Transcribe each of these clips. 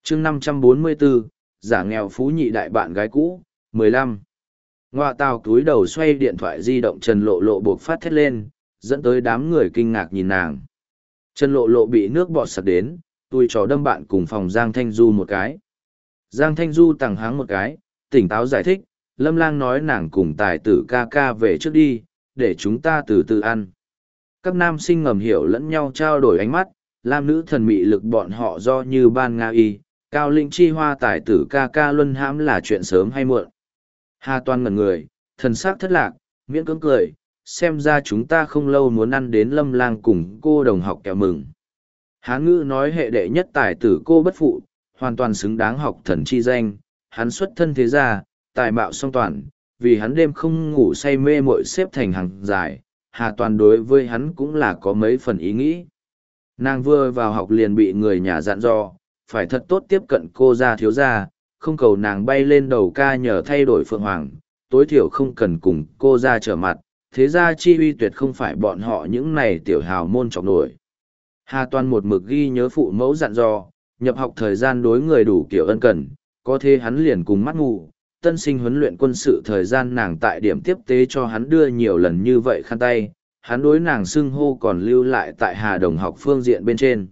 chương 544, giả nghèo phú nhị đại bạn gái cũ, 15. Ngoạ tào túi đầu xoay điện thoại di động Trần Lộ Lộ buộc phát thét lên, dẫn tới đám người kinh ngạc nhìn nàng. Trần Lộ Lộ bị nước bọt sặc đến, tui trò đâm bạn cùng phòng Giang Thanh Du một cái. Giang Thanh Du tằng háng một cái, tỉnh táo giải thích, Lâm Lang nói nàng cùng tài tử ca ca về trước đi, để chúng ta từ từ ăn. Các nam sinh ngầm hiểu lẫn nhau trao đổi ánh mắt, lam nữ thần mị lực bọn họ do như ban Nga y, cao linh chi hoa tài tử ca ca luân hãm là chuyện sớm hay muộn. Hà Toàn ngẩn người, thần sắc thất lạc, miễn cưỡng cười, xem ra chúng ta không lâu muốn ăn đến Lâm Lang cùng cô đồng học kẹo mừng. Hán ngữ nói hệ đệ nhất tài tử cô bất phụ, hoàn toàn xứng đáng học thần chi danh, hắn xuất thân thế gia, tài mạo song toàn, vì hắn đêm không ngủ say mê muội xếp thành hàng dài, Hà Toàn đối với hắn cũng là có mấy phần ý nghĩ. Nàng vừa vào học liền bị người nhà dặn dò, phải thật tốt tiếp cận cô gia thiếu gia, không cầu nàng bay lên đầu ca nhờ thay đổi phượng hoàng, tối thiểu không cần cùng cô gia trở mặt, thế gia chi uy tuyệt không phải bọn họ những này tiểu hào môn trọng nổi. Hà Toàn một mực ghi nhớ phụ mẫu dặn dò, nhập học thời gian đối người đủ kiểu ân cần, có thế hắn liền cùng mắt ngủ, tân sinh huấn luyện quân sự thời gian nàng tại điểm tiếp tế cho hắn đưa nhiều lần như vậy khăn tay, hắn đối nàng xưng hô còn lưu lại tại Hà Đồng học phương diện bên trên.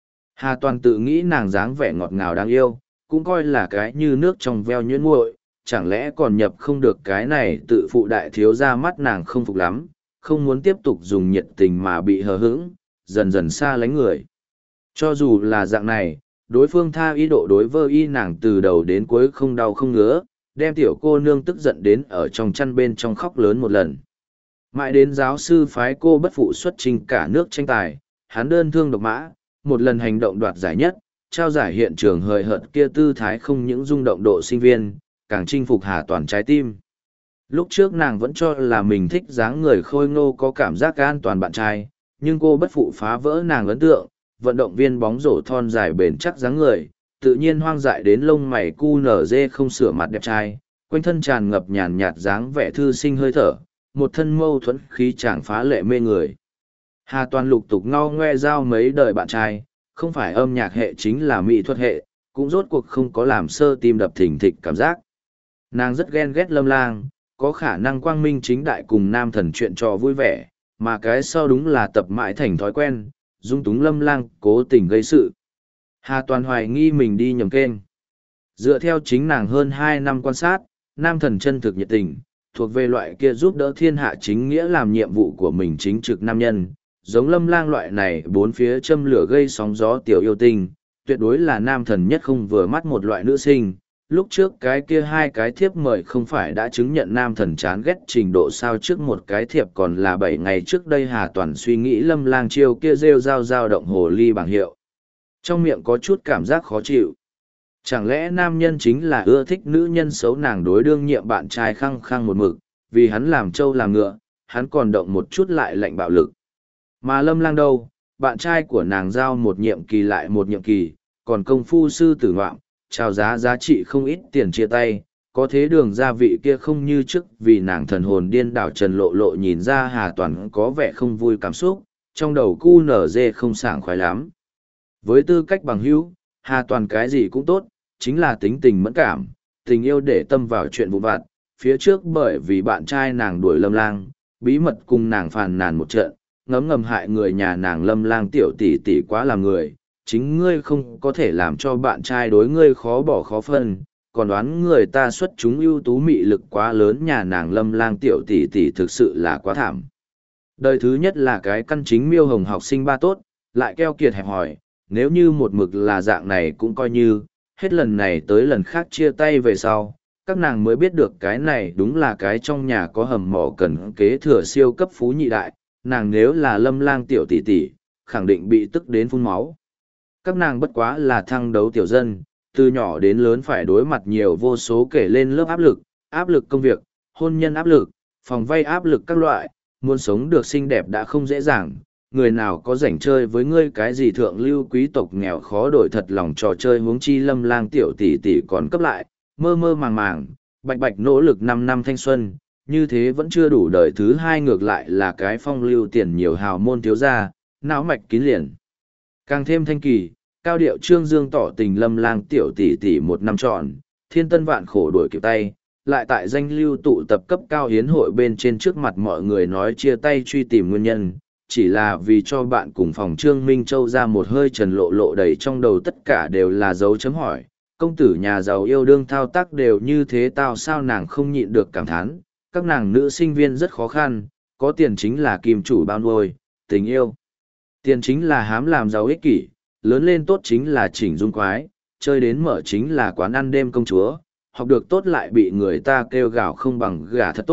Hà Toàn tự nghĩ nàng dáng vẻ ngọt ngào đáng yêu, cũng coi là cái như nước trong veo nhuyễn nguội, chẳng lẽ còn nhập không được cái này tự phụ đại thiếu ra mắt nàng không phục lắm, không muốn tiếp tục dùng nhiệt tình mà bị hờ hững, dần dần xa lánh người. Cho dù là dạng này, đối phương tha ý độ đối vơ y nàng từ đầu đến cuối không đau không ngứa, đem tiểu cô nương tức giận đến ở trong chăn bên trong khóc lớn một lần. Mãi đến giáo sư phái cô bất phụ xuất trình cả nước tranh tài, hắn đơn thương độc mã, một lần hành động đoạt giải nhất, trao giải hiện trường hời hợt kia tư thái không những rung động độ sinh viên, càng chinh phục Hà Toàn trái tim. Lúc trước nàng vẫn cho là mình thích dáng người khôi ngô có cảm giác an toàn bạn trai, nhưng cô bất phụ phá vỡ nàng ấn tượng, vận động viên bóng rổ thon dài bền chắc dáng người, tự nhiên hoang dại đến lông mày cu nở dê không sửa mặt đẹp trai, quanh thân tràn ngập nhàn nhạt dáng vẻ thư sinh hơi thở, một thân mâu thuẫn khí chàng phá lệ mê người. Hà Toàn lục tục ngao ngoe giao mấy đời bạn trai, không phải âm nhạc hệ chính là mỹ thuật hệ, cũng rốt cuộc không có làm sơ tim đập thình thịch cảm giác. Nàng rất ghen ghét Lâm Lang, có khả năng quang minh chính đại cùng nam thần chuyện trò vui vẻ, mà cái sau đúng là tập mãi thành thói quen, dung túng Lâm Lang cố tình gây sự. Hà Toàn hoài nghi mình đi nhầm kênh. Dựa theo chính nàng hơn 2 năm quan sát, nam thần chân thực nhiệt tình, thuộc về loại kia giúp đỡ thiên hạ chính nghĩa làm nhiệm vụ của mình chính trực nam nhân, giống Lâm Lang loại này bốn phía châm lửa gây sóng gió tiểu yêu tinh, tuyệt đối là nam thần nhất không vừa mắt một loại nữ sinh. Lúc trước cái kia 2 cái thiếp mời không phải đã chứng nhận nam thần chán ghét trình độ sao, trước một cái thiệp còn là 7 ngày trước đây Hà Toàn suy nghĩ Lâm Lang chiêu kia rêu dao động hồ ly bảng hiệu. Trong miệng có chút cảm giác khó chịu. Chẳng lẽ nam nhân chính là ưa thích nữ nhân xấu, nàng đối đương nhiệm bạn trai khăng khăng một mực, vì hắn làm trâu làm ngựa, hắn còn động một chút lại lạnh bạo lực. Mà Lâm Lang đâu, bạn trai của nàng giao một nhiệm kỳ lại một nhiệm kỳ, còn công phu sư tử ngoạm, trao giá trị không ít tiền chia tay, có thế đường gia vị kia không như trước, vì nàng thần hồn điên đảo Trần Lộ Lộ nhìn ra Hà Toàn có vẻ không vui cảm xúc, trong đầu cu nở dê không sảng khoái lắm. Với tư cách bằng hữu, Hà Toàn cái gì cũng tốt, chính là tính tình mẫn cảm, tình yêu để tâm vào chuyện vụn vặt, phía trước bởi vì bạn trai nàng đuổi Lâm Lang, bí mật cùng nàng phàn nàn một trận, ngấm ngầm hại người nhà nàng Lâm Lang tiểu tỷ tỷ quá làm người, chính ngươi không có thể làm cho bạn trai đối ngươi khó bỏ khó phân, còn đoán người ta xuất chúng ưu tú mị lực quá lớn, nhà nàng Lâm Lang tiểu tỷ tỷ thực sự là quá thảm. Đời thứ nhất là cái căn chính miêu hồng học sinh ba tốt, lại keo kiệt hẹp hòi, nếu như một mực là dạng này cũng coi như, hết lần này tới lần khác chia tay về sau, các nàng mới biết được cái này đúng là cái trong nhà có hầm mỏ cần kế thừa siêu cấp phú nhị đại, nàng nếu là Lâm Lang tiểu tỷ tỷ, khẳng định bị tức đến phun máu. Các nàng bất quá là thăng đấu tiểu dân, từ nhỏ đến lớn phải đối mặt nhiều vô số kể lên lớp áp lực công việc, hôn nhân áp lực, phòng vay áp lực các loại, muốn sống được xinh đẹp đã không dễ dàng, người nào có rảnh chơi với ngươi cái gì thượng lưu quý tộc nghèo khó đổi thật lòng trò chơi, huống chi Lâm Lang tiểu tỷ tỷ còn cấp lại, mơ mơ màng màng, bạch bạch nỗ lực 5 năm thanh xuân, như thế vẫn chưa đủ, đời thứ 2 ngược lại là cái phong lưu tiền nhiều hào môn thiếu gia, não mạch kín liền. Càng thêm thanh kỳ, cao điệu trương dương tỏ tình lâm lang tiểu tỷ tỷ một năm trọn, thiên tân vạn khổ đuổi kịp tay, lại tại danh lưu tụ tập cấp cao hiến hội bên trên trước mặt mọi người nói chia tay truy tìm nguyên nhân, chỉ là vì cho bạn cùng phòng Trương Minh Châu ra một hơi trần lộ lộ đầy trong đầu tất cả đều là dấu chấm hỏi. Công tử nhà giàu yêu đương thao tác đều như thế tao sao nàng không nhịn được cảm thán, các nàng nữ sinh viên rất khó khăn, có tiền chính là kim chủ bao nuôi, tình yêu. Tiền chính là hám làm giàu ích kỷ, lớn lên tốt chính là chỉnh dung quái, chơi đến mở chính là quán ăn đêm công chúa, học được tốt lại bị người ta kêu gào không bằng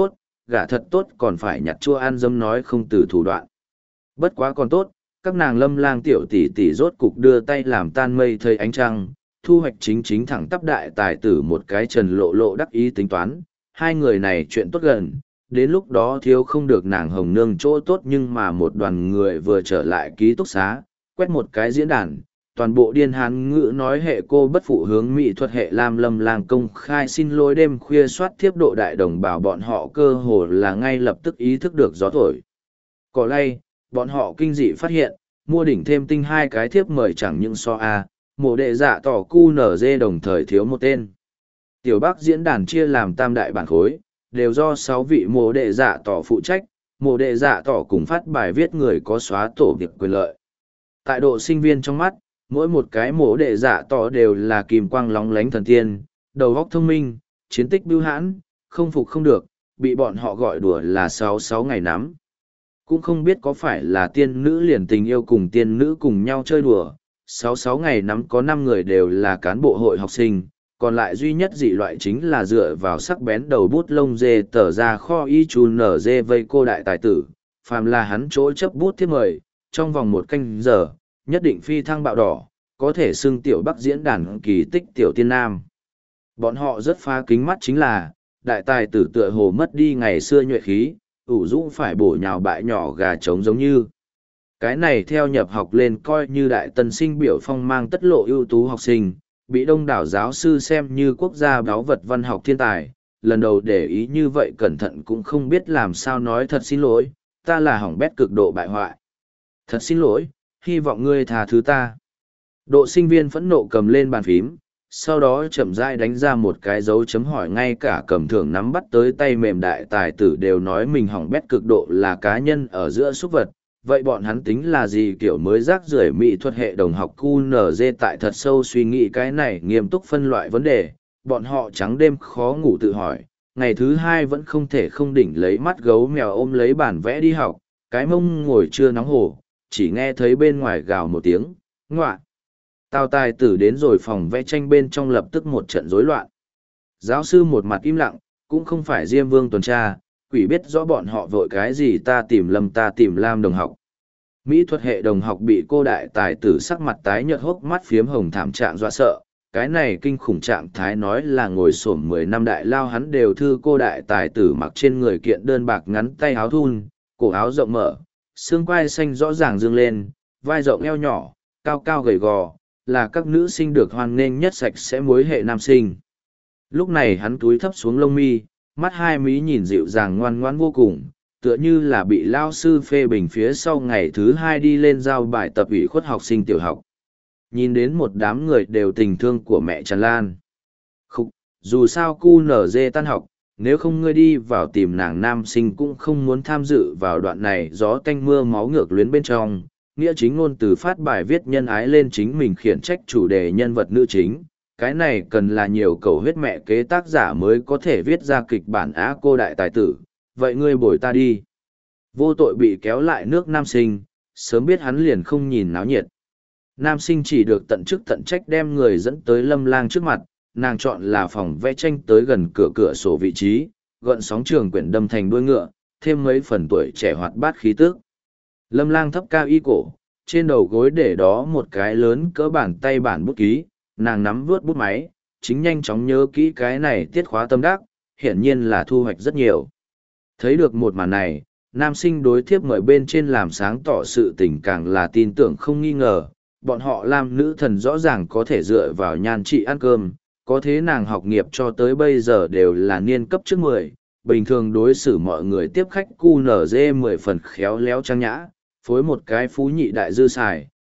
gả thật tốt còn phải nhặt chua ăn dâm nói không từ thủ đoạn. Bất quá còn tốt, các nàng lâm lang tiểu tỷ tỷ rốt cục đưa tay làm tan mây thây ánh trăng, thu hoạch chính thẳng tắp đại tài tử một cái trần lộ lộ đắc ý tính toán, hai người này chuyện tốt gần, đến lúc đó thiếu không được nàng hồng nương chỗ tốt nhưng mà một đoàn người vừa trở lại ký túc xá, quét một cái diễn đàn, toàn bộ điên hán ngữ nói hệ cô bất phụ hướng mỹ thuật hệ lam lâm lang công khai xin lỗi đêm khuya soát thiếp độ đại đồng bào bọn họ cơ hồ là ngay lập tức ý thức được gió thổi. Cỏ lay, bọn họ kinh dị phát hiện, mua đỉnh thêm tinh hai cái thiếp mời chẳng những so A, mộ đệ dạ tỏ cu nở dê đồng thời thiếu một tên. Tiểu Bắc diễn đàn chia làm tam đại bản khối, đều do 6 vị mộ đệ dạ tỏ phụ trách, mộ đệ dạ tỏ cùng phát bài viết người có xóa tổ việc quyền lợi. Tại độ sinh viên trong mắt, mỗi một cái mộ đệ dạ tỏ đều là kim quang lóng lánh thần tiên, đầu óc thông minh, chiến tích bưu hãn, không phục không được, bị bọn họ gọi đùa là 66 ngày nắm. Cũng không biết có phải là tiên nữ liền tình yêu cùng tiên nữ cùng nhau chơi đùa, 66 ngày nắm có 5 người đều là cán bộ hội học sinh, còn lại duy nhất dị loại chính là dựa vào sắc bén đầu bút lông dê tở ra kho y chú nở dê vây cô đại tài tử, phàm là hắn chỗ chấp bút thiết mời, trong vòng 1 canh giờ, nhất định phi thăng bạo đỏ, có thể xưng tiểu Bắc diễn đàn kỳ tích tiểu tiên nam. Bọn họ rất phá kính mắt chính là, đại tài tử tựa hồ mất đi ngày xưa nhuệ khí, ủ rũ phải bổ nhào bại nhỏ gà trống giống như. Cái này theo nhập học lên coi như đại tân sinh biểu phong mang tất lộ ưu tú học sinh, bị đông đảo giáo sư xem như quốc gia báu vật văn học thiên tài, lần đầu để ý như vậy cẩn thận cũng không biết làm sao nói thật xin lỗi, ta là hỏng bét cực độ bại hoại. Thật xin lỗi, hy vọng ngươi tha thứ ta. Độ sinh viên phẫn nộ cầm lên bàn phím, sau đó chậm rãi đánh ra một cái dấu chấm hỏi, ngay cả cầm thưởng nắm bắt tới tay mềm đại tài tử đều nói mình hỏng bét cực độ là cá nhân ở giữa súc vật. Vậy bọn hắn tính là gì kiểu mới rác rưởi mỹ thuật hệ đồng học QNZ tại thật sâu suy nghĩ cái này nghiêm túc phân loại vấn đề, bọn họ trắng đêm khó ngủ tự hỏi, ngày thứ 2 vẫn không thể không đỉnh lấy mắt gấu mèo ôm lấy bản vẽ đi học, cái mông ngồi chưa nóng hổ, chỉ nghe thấy bên ngoài gào một tiếng, ngoạ. Tào tài tử đến rồi phòng vẽ tranh bên trong lập tức một trận rối loạn. Giáo sư một mặt im lặng, cũng không phải Diêm Vương tuần tra, quỷ biết rõ bọn họ vội cái gì ta tìm lam đồng học. Mỹ thuật hệ đồng học bị cô đại tài tử sắc mặt tái nhợt hốc mắt phiếm hồng thảm trạng dọa sợ. Cái này kinh khủng trạng thái nói là ngồi xổm 10 năm đại lao hắn đều thư cô đại tài tử mặc trên người kiện đơn bạc ngắn tay áo thun, cổ áo rộng mở, xương quai xanh rõ ràng dương lên, vai rộng eo nhỏ, cao cao gầy gò, là các nữ sinh được hoan nghênh nhất sạch sẽ mối hệ nam sinh. Lúc này hắn túi thấp xuống lông mi, mắt hai mí nhìn dịu dàng ngoan ngoãn vô cùng, tựa như là bị lao sư phê bình phía sau ngày thứ 2 đi lên giao bài tập ủy khuất học sinh tiểu học. Nhìn đến một đám người đều tình thương của mẹ tràn lan. Khúc, dù sao QNZ tan học, nếu không ngươi đi vào tìm nàng nam sinh cũng không muốn tham dự vào đoạn này gió tanh mưa máu ngược luyến bên trong. Nghĩa chính ngôn từ phát bài viết nhân ái lên chính mình khiển trách chủ đề nhân vật nữ chính. Cái này cần là nhiều cầu huyết mẹ kế tác giả mới có thể viết ra kịch bản á cô đại tài tử. Vậy ngươi bồi ta đi. Vô tội bị kéo lại nước nam sinh, sớm biết hắn liền không nhìn náo nhiệt. Nam sinh chỉ được tận chức tận trách đem người dẫn tới lâm lang trước mặt, nàng chọn là phòng vẽ tranh tới gần cửa sổ vị trí, gợn sóng trường quyển đâm thành đuôi ngựa, thêm mấy phần tuổi trẻ hoạt bát khí tức. Lâm lang thấp cao y cổ, trên đầu gối để đó một cái lớn cỡ bàn tay bản bút ký, nàng nắm vuốt bút máy, chính nhanh chóng nhớ kỹ cái này tiết khóa tâm đắc, hiển nhiên là thu hoạch rất nhiều. Thấy được một màn này, nam sinh đối thiếp mời bên trên làm sáng tỏ sự tình càng là tin tưởng không nghi ngờ, bọn họ làm nữ thần rõ ràng có thể dựa vào nhan trị ăn cơm, có thế nàng học nghiệp cho tới bây giờ đều là niên cấp trước 10, bình thường đối xử mọi người tiếp khách QNZ 10 phần khéo léo trang nhã, phối một cái phú nhị đại dư xài,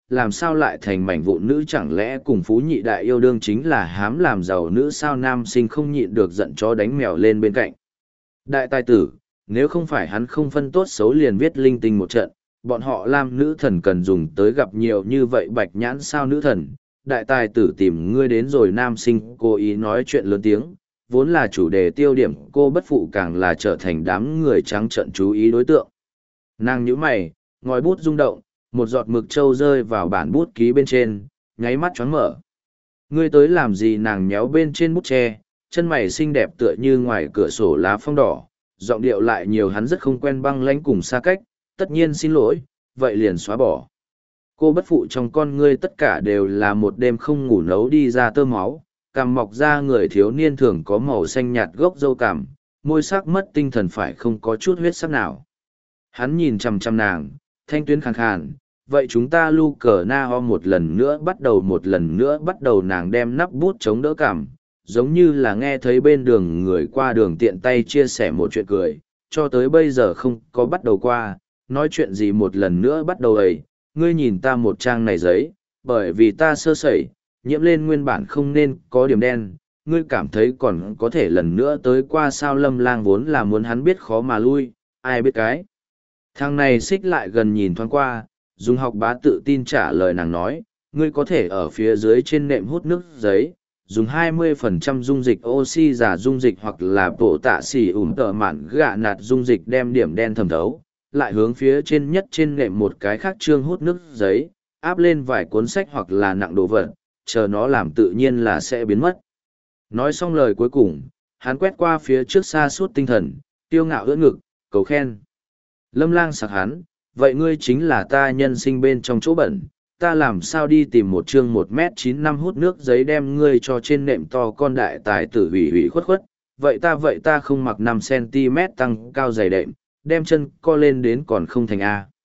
làm sao lại thành mảnh vụn nữ, chẳng lẽ cùng phú nhị đại yêu đương chính là hám làm giàu nữ sao? Nam sinh không nhịn được giận chó đánh mèo lên bên cạnh. Đại tài tử, nếu không phải hắn không phân tốt xấu liền viết linh tinh một trận, bọn họ Lam nữ thần cần dùng tới gặp nhiều như vậy bạch nhãn sao nữ thần. Đại tài tử tìm ngươi đến rồi. Nam sinh cố ý nói chuyện lớn tiếng, vốn là chủ đề tiêu điểm, cô bất phụ càng là trở thành đám người trắng trợn chú ý đối tượng. Nàng nhíu mày, ngòi bút rung động, một giọt mực trâu rơi vào bản bút ký bên trên, nháy mắt choáng mở. Ngươi tới làm gì? Nàng nhéo bên trên bút tre, chân mày xinh đẹp tựa như ngoài cửa sổ lá phong đỏ, giọng điệu lại nhiều hắn rất không quen, băng lãnh cùng xa cách. Tất nhiên xin lỗi, vậy liền xóa bỏ. Cô bất phụ trong con ngươi tất cả đều là một đêm không ngủ nấu đi ra tơ máu, cằm mọc ra người thiếu niên thường có màu xanh nhạt gốc râu cằm, môi sắc mất tinh thần phải không có chút huyết sắc nào. Hắn nhìn chằm chằm nàng, thanh tuyến khàn khàn, vậy chúng ta lu cờ na ho một lần nữa bắt đầu. Nàng đem nắp bút chống đỡ cằm, giống như là nghe thấy bên đường người qua đường tiện tay chia sẻ một chuyện cười, cho tới bây giờ không có bắt đầu qua, nói chuyện gì một lần nữa bắt đầu ấy. Ngươi nhìn ta một trang này giấy, bởi vì ta sơ sẩy, nhiễm lên nguyên bản không nên có điểm đen, ngươi cảm thấy còn có thể lần nữa tới qua sao? Lâm Lang vốn là muốn hắn biết khó mà lui, ai biết cái. Thằng này xích lại gần nhìn thoáng qua, dùng học bá tự tin trả lời nàng nói, ngươi có thể ở phía dưới trên nệm hút nước giấy, dùng 20% dung dịch oxy giả dung dịch hoặc là bộ tạ xỉ tợ mạn gạ nạt dung dịch đem điểm đen thẩm thấu, lại hướng phía trên nhất trên nệm một cái khác chương hút nước giấy, áp lên vài cuốn sách hoặc là nặng đồ vật, chờ nó làm tự nhiên là sẽ biến mất. Nói xong lời cuối cùng, hắn quét qua phía trước xa suốt tinh thần, tiêu ngạo ưỡn ngực, cầu khen. Lâm Lang sặc hắn, vậy ngươi chính là ta nhân sinh bên trong chỗ bẩn, ta làm sao đi tìm một chương 1m95 hút nước giấy đem ngươi cho trên nệm to? Con đại tài tử hủy khuất khuất, vậy ta không mặc 5cm tăng cao giày đệm, đem chân co lên đến còn không thành A.